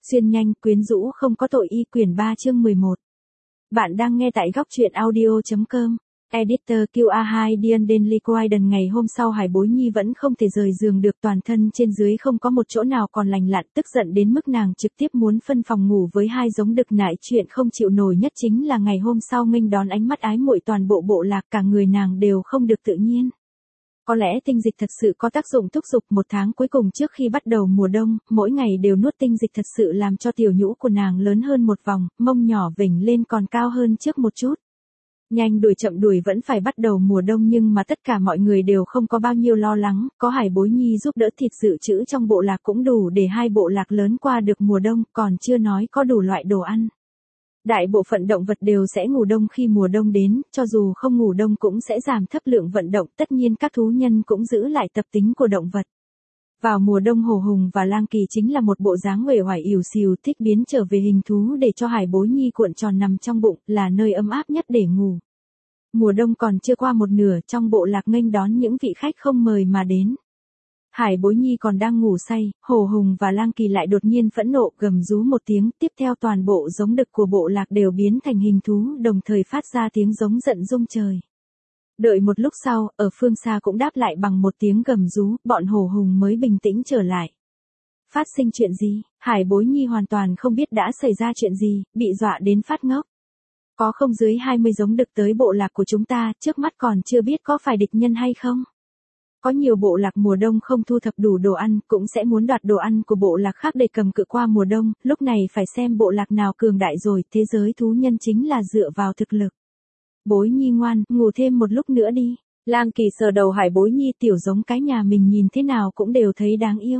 Xuyên nhanh, quyến rũ không có tội y quyển 3 chương 11. Bạn đang nghe tại góc truyện audio.com. Editor QA2 Dian Denley Quaiden. Ngày hôm sau Hải Bối Nhi vẫn không thể rời giường được, toàn thân trên dưới không có một chỗ nào còn lành lặn, tức giận đến mức nàng trực tiếp muốn phân phòng ngủ với hai giống đực nại. Chuyện không chịu nổi nhất chính là ngày hôm sau nghênh đón ánh mắt ái muội toàn bộ bộ lạc, cả người nàng đều không được tự nhiên. Có lẽ tinh dịch thật sự có tác dụng thúc giục. 1 tháng cuối cùng trước khi bắt đầu mùa đông, mỗi ngày đều nuốt tinh dịch thật sự làm cho tiểu nhũ của nàng lớn hơn một vòng, mông nhỏ vểnh lên còn cao hơn trước một chút. Nhanh đuổi chậm đuổi vẫn phải bắt đầu mùa đông, nhưng mà tất cả mọi người đều không có bao nhiêu lo lắng, có Hải Bối Nhi giúp đỡ, thịt dự trữ trong bộ lạc cũng đủ để hai bộ lạc lớn qua được mùa đông, còn chưa nói có đủ loại đồ ăn. Đại bộ phận động vật đều sẽ ngủ đông khi mùa đông đến, cho dù không ngủ đông cũng sẽ giảm thấp lượng vận động, tất nhiên các thú nhân cũng giữ lại tập tính của động vật. Vào mùa đông Hổ Hùng và Lang Kỳ chính là một bộ dáng uể oải ỉu xìu, thích biến trở về hình thú để cho Hải Bối Nhi cuộn tròn nằm trong bụng, là nơi ấm áp nhất để ngủ. Mùa đông còn chưa qua một nửa, trong bộ lạc nghênh đón những vị khách không mời mà đến. Hải Bối Nhi còn đang ngủ say, Hổ Hùng và Lang Kỳ lại đột nhiên phẫn nộ, gầm rú một tiếng, tiếp theo toàn bộ giống đực của bộ lạc đều biến thành hình thú, đồng thời phát ra tiếng giống giận rung trời. Đợi một lúc sau, ở phương xa cũng đáp lại bằng một tiếng gầm rú, bọn Hổ Hùng mới bình tĩnh trở lại. Phát sinh chuyện gì? Hải Bối Nhi hoàn toàn không biết đã xảy ra chuyện gì, bị dọa đến phát ngốc. Có không dưới 20 giống đực tới bộ lạc của chúng ta, trước mắt còn chưa biết có phải địch nhân hay không. Có nhiều bộ lạc mùa đông không thu thập đủ đồ ăn, cũng sẽ muốn đoạt đồ ăn của bộ lạc khác để cầm cự qua mùa đông, lúc này phải xem bộ lạc nào cường đại rồi, thế giới thú nhân chính là dựa vào thực lực. Bối Nhi ngoan, ngủ thêm một lúc nữa đi. Lang Kỳ sờ đầu Hải Bối Nhi, tiểu giống cái nhà mình nhìn thế nào cũng đều thấy đáng yêu.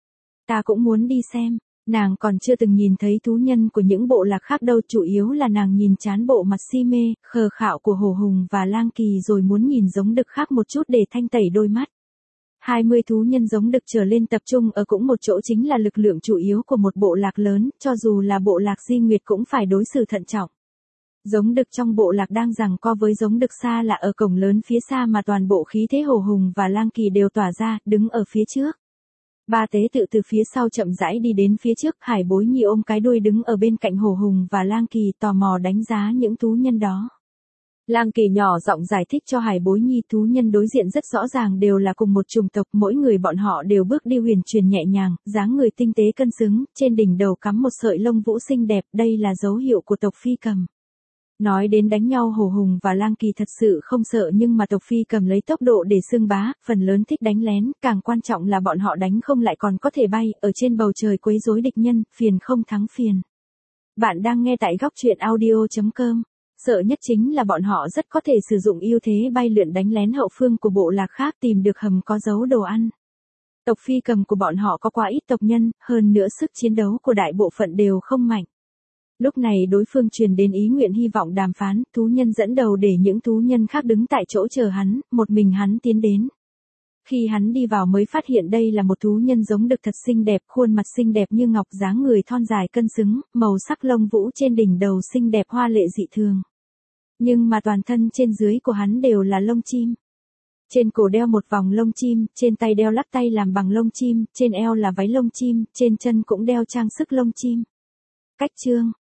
Ta cũng muốn đi xem. Nàng còn chưa từng nhìn thấy thú nhân của những bộ lạc khác đâu, chủ yếu là nàng nhìn chán bộ mặt si mê, khờ khạo của Hổ Hùng và Lang Kỳ rồi muốn nhìn giống đực khác một chút để thanh tẩy đôi mắt. 20 thú nhân giống đực trở lên tập trung ở cũng một chỗ chính là lực lượng chủ yếu của một bộ lạc lớn, cho dù là bộ lạc Di Nguyệt cũng phải đối xử thận trọng. Giống đực trong bộ lạc đang giằng co với giống đực xa là ở cổng lớn phía xa mà toàn bộ khí thế Hổ Hùng và Lang Kỳ đều tỏa ra, đứng ở phía trước. Ba tế tự từ phía sau chậm rãi đi đến phía trước, Hải Bối Nhi ôm cái đuôi đứng ở bên cạnh Hổ Hùng và Lang Kỳ, tò mò đánh giá những thú nhân đó. Lang Kỳ nhỏ giọng giải thích cho Hải Bối Nhi, thú nhân đối diện rất rõ ràng đều là cùng một chủng tộc, mỗi người bọn họ đều bước đi huyền chuyển nhẹ nhàng, dáng người tinh tế cân xứng, trên đỉnh đầu cắm một sợi lông vũ xinh đẹp, đây là dấu hiệu của tộc Phi Cầm. Nói đến đánh nhau, Hổ Hùng và Lang Kỳ thật sự không sợ, nhưng mà tộc Phi Cầm lấy tốc độ để xưng bá, phần lớn thích đánh lén, càng quan trọng là bọn họ đánh không lại còn có thể bay, ở trên bầu trời quấy rối địch nhân, phiền không thắng phiền. Bạn đang nghe tại góc truyện audio.com. Sợ nhất chính là bọn họ rất có thể sử dụng ưu thế bay lượn đánh lén hậu phương của bộ lạc khác, tìm được hầm có dấu đồ ăn. Tộc Phi Cầm của bọn họ có quá ít tộc nhân, hơn nữa sức chiến đấu của đại bộ phận đều không mạnh. Lúc này đối phương truyền đến ý nguyện hy vọng đàm phán, thú nhân dẫn đầu để những thú nhân khác đứng tại chỗ chờ hắn, một mình hắn tiến đến. Khi hắn đi vào mới phát hiện đây là một thú nhân giống đực thật xinh đẹp, khuôn mặt xinh đẹp như ngọc, dáng người thon dài cân xứng, màu sắc lông vũ trên đỉnh đầu xinh đẹp hoa lệ dị thường. Nhưng mà toàn thân trên dưới của hắn đều là lông chim. Trên cổ đeo một vòng lông chim, trên tay đeo lắc tay làm bằng lông chim, trên eo là váy lông chim, trên chân cũng đeo trang sức lông chim. Cách chương,